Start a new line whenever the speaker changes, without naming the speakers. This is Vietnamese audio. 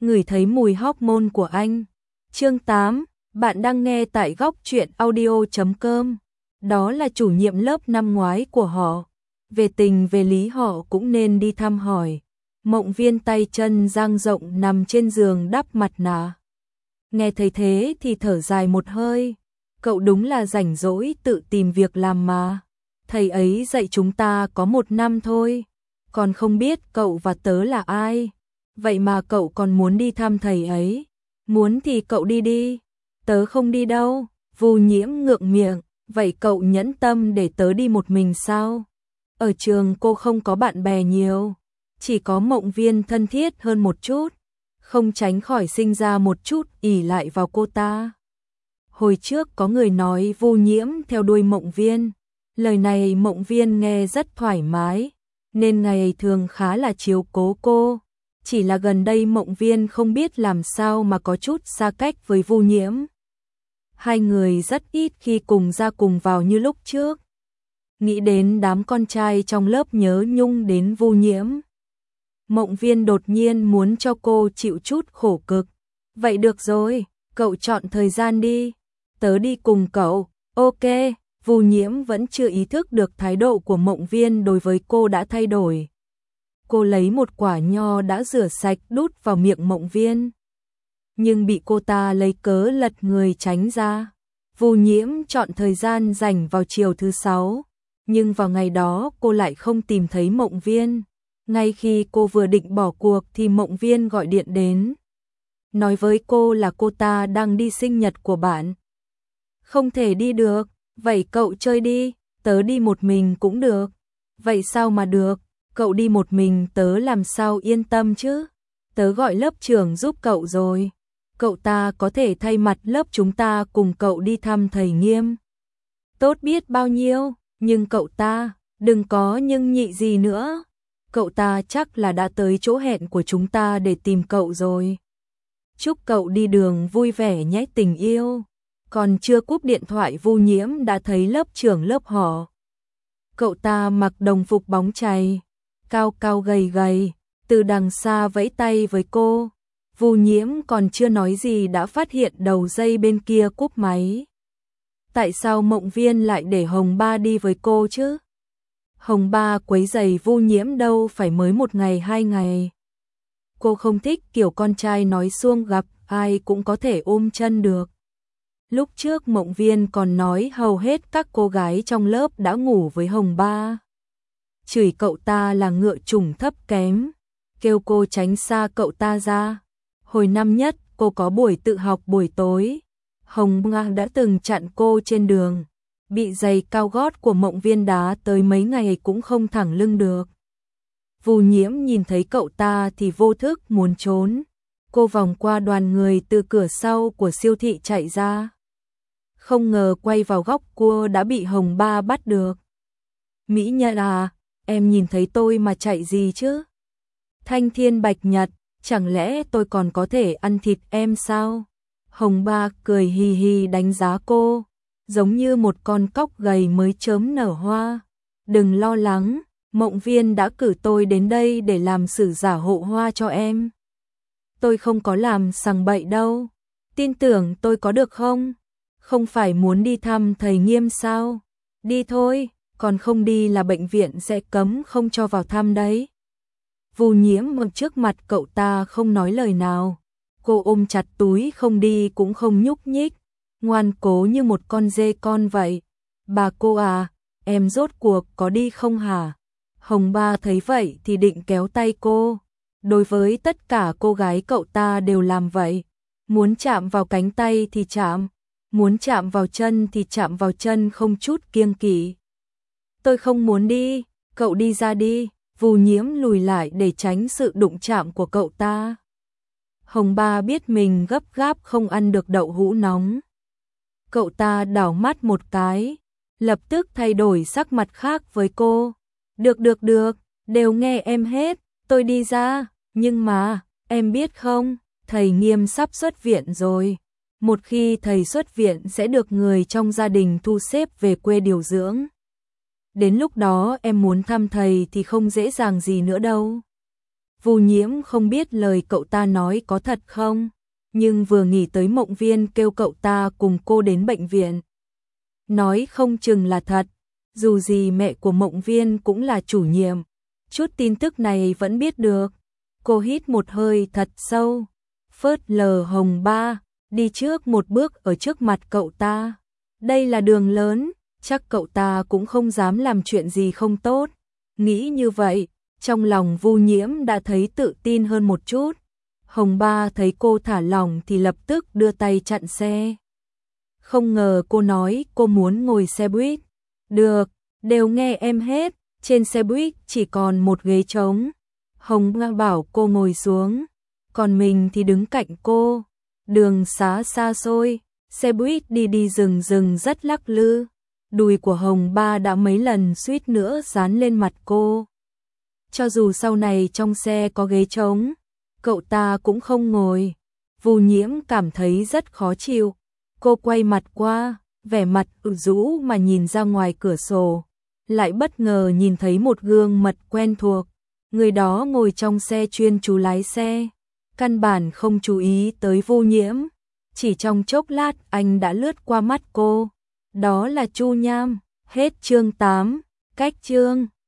ngửi thấy mùi hormone của anh. Chương 8, bạn đang nghe tại góc truyện audio.com. Đó là chủ nhiệm lớp năm ngoái của họ. Về tình về lý họ cũng nên đi thăm hỏi. Mộng Viên tay chân dang rộng nằm trên giường đắp mặt nạ. Nghe thấy thế thì thở dài một hơi. Cậu đúng là rảnh rỗi tự tìm việc làm mà. Thầy ấy dạy chúng ta có 1 năm thôi. Còn không biết cậu và tớ là ai. Vậy mà cậu còn muốn đi thăm thầy ấy. Muốn thì cậu đi đi. Tớ không đi đâu. Vu Nhiễm ngượng miệng. Vậy cậu nhẫn tâm để tớ đi một mình sao? Ở trường cô không có bạn bè nhiều. Chỉ có Mộng Viên thân thiết hơn một chút. Không tránh khỏi sinh ra một chút ỷ lại vào cô ta. Hồi trước có người nói Vu Nhiễm theo đuôi Mộng Viên. Lời này Mộng Viên nghe rất thoải mái. Nên ngày thường khá là chiếu cố cô. Chỉ là gần đây Mộng Viên không biết làm sao mà có chút xa cách với Vu Nhiễm. Hai người rất ít khi cùng ra cùng vào như lúc trước. Nghĩ đến đám con trai trong lớp nhớ nhung đến Vu Nhiễm. Mộng Viên đột nhiên muốn cho cô chịu chút khổ cực. Vậy được rồi, cậu chọn thời gian đi. Tớ đi cùng cậu. Ok, Vu Nhiễm vẫn chưa ý thức được thái độ của Mộng Viên đối với cô đã thay đổi. Cô lấy một quả nho đã rửa sạch đút vào miệng Mộng Viên. Nhưng bị cô ta lấy cớ lật người tránh ra. Vu Nhiễm chọn thời gian rảnh vào chiều thứ 6. Nhưng vào ngày đó cô lại không tìm thấy Mộng Viên. Ngay khi cô vừa định bỏ cuộc thì Mộng Viên gọi điện đến. Nói với cô là cô ta đang đi sinh nhật của bạn. Không thể đi được. Vậy cậu chơi đi. Tớ đi một mình cũng được. Vậy sao mà được. Cậu đi một mình tớ làm sao yên tâm chứ. Tớ gọi lớp trưởng giúp cậu rồi. Cậu ta có thể thay mặt lớp chúng ta cùng cậu đi thăm thầy Nghiêm. Tốt biết bao nhiêu. Nhưng cậu ta, đừng có nhưng nhị gì nữa. Cậu ta chắc là đã tới chỗ hẹn của chúng ta để tìm cậu rồi. Chúc cậu đi đường vui vẻ nhé tình yêu. Còn chưa cúp điện thoại Vu Nhiễm đã thấy lớp trưởng lớp họ. Cậu ta mặc đồng phục bóng chày, cao cao gầy gầy, từ đằng xa vẫy tay với cô. Vu Nhiễm còn chưa nói gì đã phát hiện đầu dây bên kia cúp máy. Tại sao Mộng Viên lại để Hồng Ba đi với cô chứ? Hồng Ba quấy rầy Vu Nhiễm đâu phải mới 1 ngày 2 ngày. Cô không thích kiểu con trai nói suông gặp ai cũng có thể ôm chân được. Lúc trước Mộng Viên còn nói hầu hết các cô gái trong lớp đã ngủ với Hồng Ba. Chửi cậu ta là ngựa chủng thấp kém, kêu cô tránh xa cậu ta ra. Hồi năm nhất cô có buổi tự học buổi tối. Hồng Ba đã từng chặn cô trên đường, bị giày cao gót của Mộng Viên đá tới mấy ngày cũng không thẳng lưng được. Vu Nhiễm nhìn thấy cậu ta thì vô thức muốn trốn. Cô vòng qua đoàn người từ cửa sau của siêu thị chạy ra. Không ngờ quay vào góc cua đã bị Hồng Ba bắt được. Mỹ Nhật à, em nhìn thấy tôi mà chạy gì chứ? Thanh Thiên Bạch Nhật, chẳng lẽ tôi còn có thể ăn thịt em sao? Hồng Ba cười hì hì đánh giá cô, giống như một con cóc gầy mới chớm nở hoa. Đừng lo lắng, Mộng Viên đã cử tôi đến đây để làm sử giả hộ hoa cho em. Tôi không có làm sằng bậy đâu, tin tưởng tôi có được không? Không phải muốn đi thăm thầy Nghiêm sao? Đi thôi, còn không đi là bệnh viện sẽ cấm không cho vào thăm đấy. Vu Nhiễm ở trước mặt cậu ta không nói lời nào. Cô ôm chặt túi không đi cũng không nhúc nhích, ngoan cố như một con dê con vậy. Bà cô à, em rốt cuộc có đi không hả? Hồng Ba thấy vậy thì định kéo tay cô. Đối với tất cả cô gái cậu ta đều làm vậy. Muốn chạm vào cánh tay thì chạm, muốn chạm vào chân thì chạm vào chân không chút kiêng kỵ. Tôi không muốn đi, cậu đi ra đi. Vu Nhiễm lùi lại để tránh sự đụng chạm của cậu ta. Hồng Ba biết mình gấp gáp không ăn được đậu hũ nóng. Cậu ta đảo mắt một cái, lập tức thay đổi sắc mặt khác với cô. Được, đều nghe em hết, tôi đi ra, nhưng mà, em biết không, thầy Nghiêm sắp xuất viện rồi. Một khi thầy xuất viện sẽ được người trong gia đình thu xếp về quê điều dưỡng. Đến lúc đó em muốn thăm thầy thì không dễ dàng gì nữa đâu. Vu Nhiễm không biết lời cậu ta nói có thật không, nhưng vừa nghĩ tới Mộng Viên kêu cậu ta cùng cô đến bệnh viện. Nói không chừng là thật, dù gì mẹ của Mộng Viên cũng là chủ nhiệm, chút tin tức này vẫn biết được. Cô hít một hơi thật sâu, phớt lờ Hồng Ba, đi trước một bước ở trước mặt cậu ta. Đây là đường lớn, chắc cậu ta cũng không dám làm chuyện gì không tốt. Nghĩ như vậy, trong lòng Vu Nhiễm đã thấy tự tin hơn một chút. Hồng Ba thấy cô thả lỏng thì lập tức đưa tay chặn xe. Không ngờ cô nói cô muốn ngồi xe buýt. Được, đều nghe em hết, trên xe buýt chỉ còn một ghế trống. Hồng Ba bảo cô ngồi xuống, còn mình thì đứng cạnh cô. Đường xá xa xôi, xe buýt đi đi rừng rừng rất lắc lư. Đùi của Hồng Ba đã mấy lần suýt nữa dán lên mặt cô. Cho dù sau này trong xe có ghế trống, cậu ta cũng không ngồi. Vu Nhiễm cảm thấy rất khó chịu. Cô quay mặt qua, vẻ mặt ủ rũ mà nhìn ra ngoài cửa sổ. Lại bất ngờ nhìn thấy một gương mặt quen thuộc. Người đó ngồi trong xe chuyên chú lái xe. Căn bản không chú ý tới Vu Nhiễm. Chỉ trong chốc lát anh đã lướt qua mắt cô. Đó là Chu Nham. Hết chương 8. Cách chương